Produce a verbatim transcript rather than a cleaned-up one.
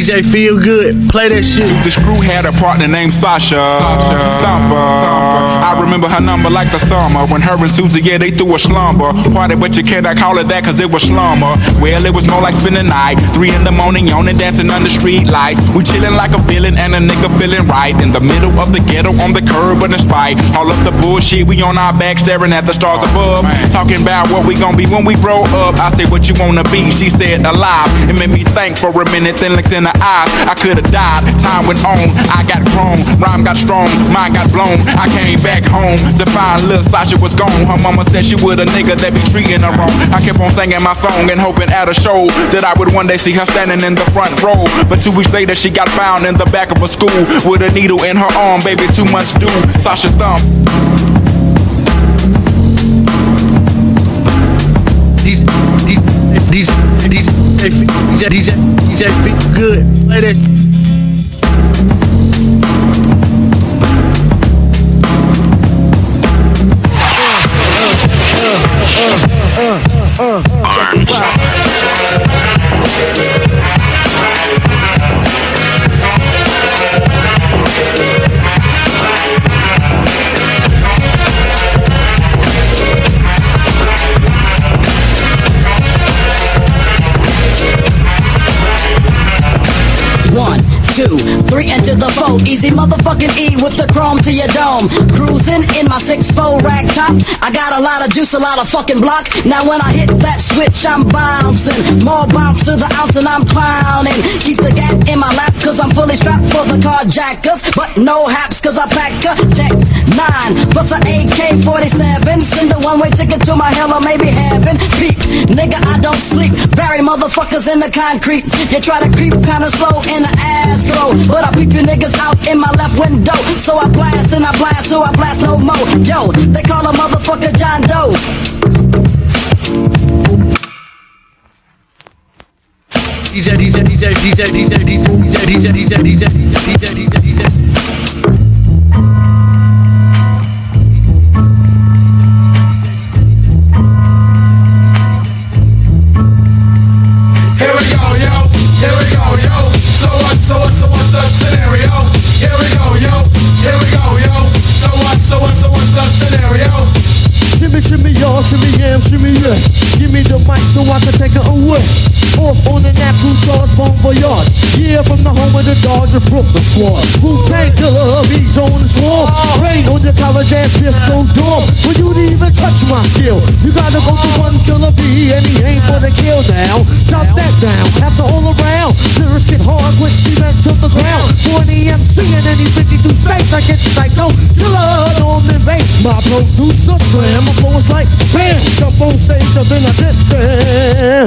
J Feel Good, play that shit. The Screw had a partner named Sasha, Sasha. Thumper. I remember her number like the summer when her and Susie, yeah, they threw a slumber party, but you can't call it that cause it was slumber. Well, it was more like spending the night, three in the morning, yawning, dancing under street lights. We chilling like a villain and a nigga feeling right in the middle of the ghetto on the curb, but in spite all of the bullshit, we on our back staring at the stars above, talking about what we gon' be when we grow up. I said, what you wanna be? She said, alive. It made me think for a minute, then looked in her eyes. I could've died, time went on, I got grown, rhyme got strong, mind got blown. I came back home to find little Sasha was gone. Her mama said she would a nigga that be treating her wrong. I kept on singing my song and hoping at a show that I would one day see her standing in the front row. But two weeks later she got found in the back of a school with a needle in her arm, baby, too much do. Sasha thump. These, these, these, these, these, these, these, these, good, play that. One, two, three into the four. Easy motherfucking E with the chrome to your dome. Cruising in my six four rag top. I got a lot of juice, a lot of fucking block. Now when I hit that switch, I'm bouncing. More bounce to the ounce and I'm clowning. Keep the gap in my lap cause I'm fully strapped for the carjackers. But no haps cause I pack a tech nine plus a A K forty-seven. Send a one-way ticket to my hell or maybe heaven. Peep, nigga, I don't sleep. Bury motherfuckers in the concrete. You try to creep kinda slow in the Astro, but I peep you niggas out in my left window. So I blast and I blast, so I blast no more. Yo, they call a motherfucker John Doe. D J, D J, D J, D J, D J, D J, D J, D J, D J, D J, D J, D J, D J. Here we go, yo. Here we go, yo. So what, so what, so what's the scenario? Here we go, yo. Here we go, yo. So what, so what, so what's the scenario? Shimmy, shimmy, y'all, shimmy, yeah, shimmy, yeah. Give me the mic so I can take it away. Off on the natural charge, bon voyage. Yeah, from the home of the Dodger Brooklyn squad. Wu-Tang Killer, beats on the swarm. Rain on your college ass disco dorm. For you to even touch my skill, you gotta go to one killer B, and he ain't for the kill now. Drop that down, pass it all around. Lyrics get hard, quick cement to the ground. For the M C and any fifty-two states, I get psycho killer, Norman Bates. My producer slam, my flow is like bam. Jump on stage, then I did bam.